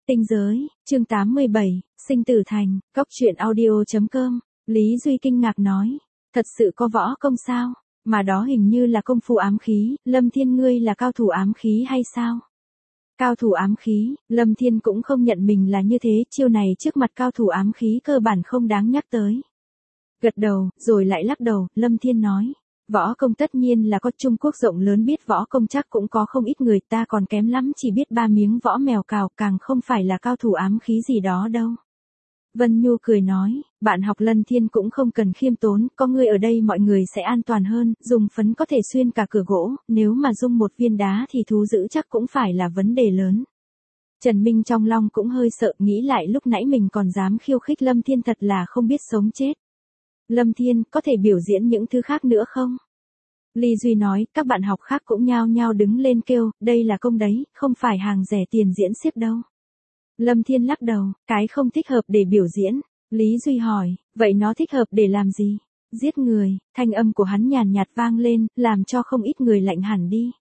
Tinh giới, chương 87, sinh tử thành, Cóc truyện audio.com, Lý Duy kinh ngạc nói, thật sự có võ công sao, mà đó hình như là công phu ám khí, Lâm Thiên ngươi là cao thủ ám khí hay sao? Cao thủ ám khí, Lâm Thiên cũng không nhận mình là như thế, chiêu này trước mặt cao thủ ám khí cơ bản không đáng nhắc tới. Gật đầu, rồi lại lắc đầu, Lâm Thiên nói. Võ công tất nhiên là có, Trung Quốc rộng lớn biết võ công chắc cũng có không ít người, ta còn kém lắm chỉ biết 3 miếng võ mèo cào, càng không phải là cao thủ ám khí gì đó đâu. Vân Nhu cười nói, bạn học Lân Thiên cũng không cần khiêm tốn, có ngươi ở đây mọi người sẽ an toàn hơn, dùng phấn có thể xuyên cả cửa gỗ, nếu mà dung một viên đá thì thú dữ chắc cũng phải là vấn đề lớn. Trần Minh trong lòng cũng hơi sợ, nghĩ lại lúc nãy mình còn dám khiêu khích Lâm Thiên thật là không biết sống chết. Lâm Thiên, có thể biểu diễn những thứ khác nữa không? Lý Duy nói, các bạn học khác cũng nhao nhao đứng lên kêu, đây là công đấy, không phải hàng rẻ tiền diễn xiếc đâu. Lâm Thiên lắc đầu, cái không thích hợp để biểu diễn. Lý Duy hỏi, vậy nó thích hợp để làm gì? Giết người, thanh âm của hắn nhàn nhạt vang lên, làm cho không ít người lạnh hẳn đi.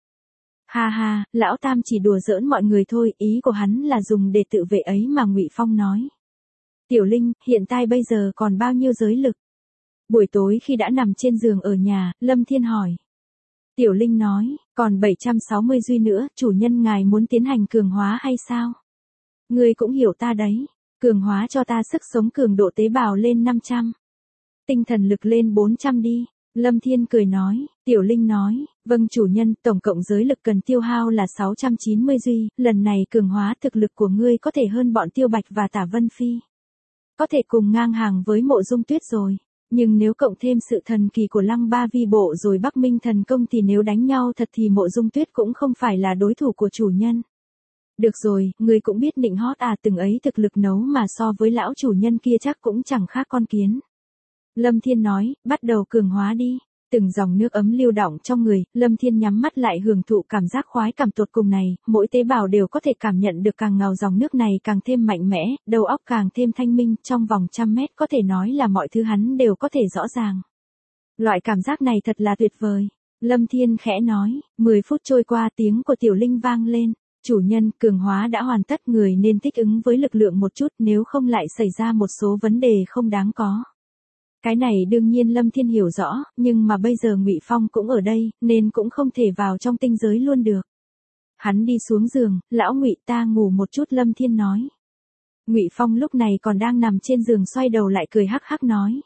Ha ha, lão Tam chỉ đùa giỡn mọi người thôi, ý của hắn là dùng để tự vệ ấy mà Ngụy Phong nói. Tiểu Linh, hiện tại bây giờ còn bao nhiêu giới lực? Buổi tối khi đã nằm trên giường ở nhà, Lâm Thiên hỏi. Tiểu Linh nói, còn 760 duy nữa, chủ nhân ngài muốn tiến hành cường hóa hay sao? Ngươi cũng hiểu ta đấy, cường hóa cho ta sức sống cường độ tế bào lên 500. Tinh thần lực lên 400 đi. Lâm Thiên cười nói, Tiểu Linh nói, vâng chủ nhân, tổng cộng giới lực cần tiêu hao là 690 duy, lần này cường hóa thực lực của ngươi có thể hơn bọn Tiêu Bạch và Tả Vân Phi. Có thể cùng ngang hàng với Mộ Dung Tuyết rồi. Nhưng nếu cộng thêm sự thần kỳ của Lăng Ba Vi Bộ rồi Bắc Minh thần công thì nếu đánh nhau thật thì Mộ Dung Tuyết cũng không phải là đối thủ của chủ nhân. Được rồi, người cũng biết nịnh hót à, từng ấy thực lực nấu mà so với lão chủ nhân kia chắc cũng chẳng khác con kiến. Lâm Thiên nói, bắt đầu cường hóa đi. Từng dòng nước ấm lưu động trong người, Lâm Thiên nhắm mắt lại hưởng thụ cảm giác khoái cảm tột cùng này, mỗi tế bào đều có thể cảm nhận được càng ngào dòng nước này càng thêm mạnh mẽ, đầu óc càng thêm thanh minh, trong vòng 100 mét có thể nói là mọi thứ hắn đều có thể rõ ràng. Loại cảm giác này thật là tuyệt vời. Lâm Thiên khẽ nói, 10 phút trôi qua tiếng của Tiểu Linh vang lên. Chủ nhân, cường hóa đã hoàn tất, người nên thích ứng với lực lượng một chút nếu không lại xảy ra một số vấn đề không đáng có. Cái này đương nhiên Lâm Thiên hiểu rõ, nhưng mà bây giờ Ngụy Phong cũng ở đây, nên cũng không thể vào trong tinh giới luôn được. Hắn đi xuống giường, lão Ngụy ta ngủ một chút Lâm Thiên nói. Ngụy Phong lúc này còn đang nằm trên giường xoay đầu lại cười hắc hắc nói.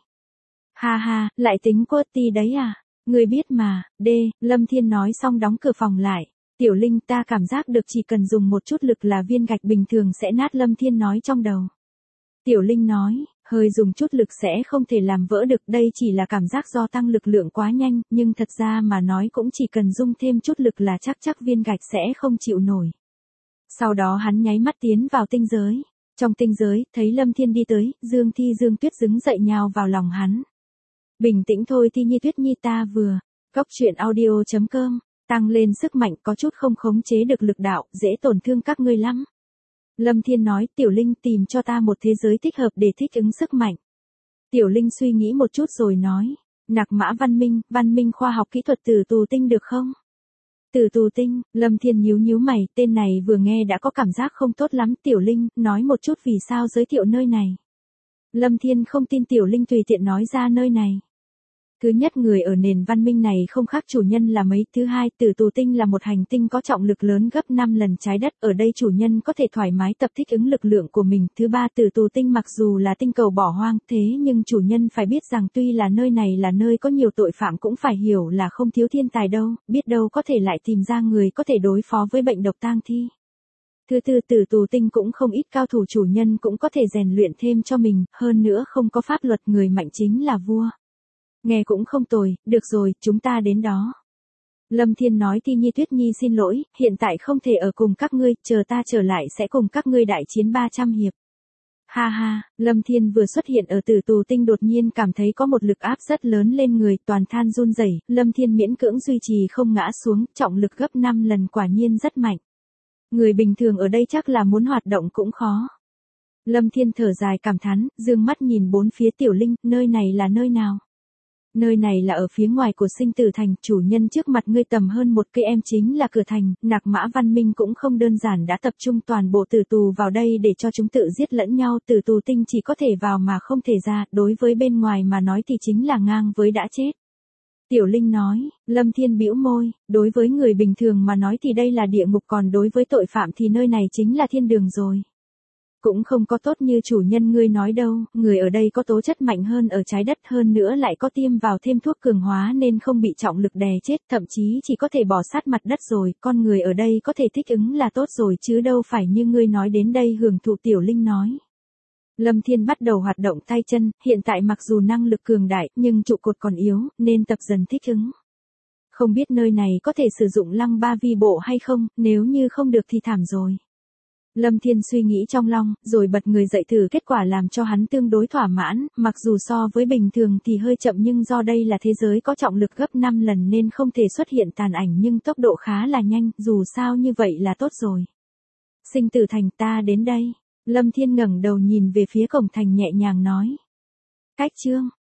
Ha ha, lại tính quơ ti đấy à, người biết mà, Lâm Thiên nói xong đóng cửa phòng lại. Tiểu Linh ta cảm giác được chỉ cần dùng một chút lực là viên gạch bình thường sẽ nát, Lâm Thiên nói trong đầu. Tiểu Linh nói, hơi dùng chút lực sẽ không thể làm vỡ được, đây chỉ là cảm giác do tăng lực lượng quá nhanh, nhưng thật ra mà nói cũng chỉ cần dùng thêm chút lực là chắc viên gạch sẽ không chịu nổi. Sau đó hắn nháy mắt tiến vào tinh giới. Trong tinh giới, thấy Lâm Thiên đi tới, Dương Tuyết đứng dậy nhào vào lòng hắn. Bình tĩnh thôi Thi Nhi Tuyết Nhi ta vừa. Cóc truyện audio.com, tăng lên sức mạnh có chút không khống chế được lực đạo, dễ tổn thương các ngươi lắm. Lâm Thiên nói, Tiểu Linh tìm cho ta một thế giới thích hợp để thích ứng sức mạnh. Tiểu Linh suy nghĩ một chút rồi nói, Nặc Mã văn minh khoa học kỹ thuật Tử Tù Tinh được không? Tử Tù Tinh, Lâm Thiên nhíu mày, tên này vừa nghe đã có cảm giác không tốt lắm. Tiểu Linh, nói một chút vì sao giới thiệu nơi này. Lâm Thiên không tin Tiểu Linh tùy tiện nói ra nơi này. Thứ nhất, người ở nền văn minh này không khác chủ nhân là mấy. Thứ hai, Tử Tù Tinh là một hành tinh có trọng lực lớn gấp 5 lần trái đất, ở đây chủ nhân có thể thoải mái tập thích ứng lực lượng của mình. Thứ ba, Tử Tù Tinh mặc dù là tinh cầu bỏ hoang, thế nhưng chủ nhân phải biết rằng tuy là nơi này là nơi có nhiều tội phạm cũng phải hiểu là không thiếu thiên tài đâu, biết đâu có thể lại tìm ra người có thể đối phó với bệnh độc tang thi. Thứ tư, Tử Tù Tinh cũng không ít cao thủ, chủ nhân cũng có thể rèn luyện thêm cho mình, hơn nữa không có pháp luật, người mạnh chính là vua. Nghe cũng không tồi, được rồi, chúng ta đến đó. Lâm Thiên nói, Thi Nhi Tuyết Nhi xin lỗi, hiện tại không thể ở cùng các ngươi, chờ ta trở lại sẽ cùng các ngươi đại chiến 300 hiệp. Ha ha, Lâm Thiên vừa xuất hiện ở Tử Tù Tinh đột nhiên cảm thấy có một lực áp rất lớn lên người, toàn than run rẩy. Lâm Thiên miễn cưỡng duy trì không ngã xuống, trọng lực gấp 5 lần quả nhiên rất mạnh. Người bình thường ở đây chắc là muốn hoạt động cũng khó. Lâm Thiên thở dài cảm thán, dương mắt nhìn bốn phía. Tiểu Linh, nơi này là nơi nào? Nơi này là ở phía ngoài của sinh tử thành, chủ nhân trước mặt ngươi tầm hơn một cây em chính là cửa thành, Nạc Mã Văn Minh cũng không đơn giản đã tập trung toàn bộ tử tù vào đây để cho chúng tự giết lẫn nhau, tử tù tinh chỉ có thể vào mà không thể ra, đối với bên ngoài mà nói thì chính là ngang với đã chết. Tiểu Linh nói, Lâm Thiên bĩu môi, đối với người bình thường mà nói thì đây là địa ngục, còn đối với tội phạm thì nơi này chính là thiên đường rồi. Cũng không có tốt như chủ nhân ngươi nói đâu, người ở đây có tố chất mạnh hơn ở trái đất, hơn nữa lại có tiêm vào thêm thuốc cường hóa nên không bị trọng lực đè chết, thậm chí chỉ có thể bỏ sát mặt đất rồi, con người ở đây có thể thích ứng là tốt rồi chứ đâu phải như ngươi nói đến đây hưởng thụ. Tiểu Linh nói. Lâm Thiên bắt đầu hoạt động tay chân, hiện tại mặc dù năng lực cường đại, nhưng trụ cột còn yếu, nên tập dần thích ứng. Không biết nơi này có thể sử dụng lăng ba vi bộ hay không, nếu như không được thì thảm rồi. Lâm Thiên suy nghĩ trong lòng, rồi bật người dậy thử, kết quả làm cho hắn tương đối thỏa mãn, mặc dù so với bình thường thì hơi chậm nhưng do đây là thế giới có trọng lực gấp 5 lần nên không thể xuất hiện tàn ảnh nhưng tốc độ khá là nhanh, dù sao như vậy là tốt rồi. Sinh tử thành, ta đến đây. Lâm Thiên ngẩng đầu nhìn về phía cổng thành nhẹ nhàng nói. Cách chương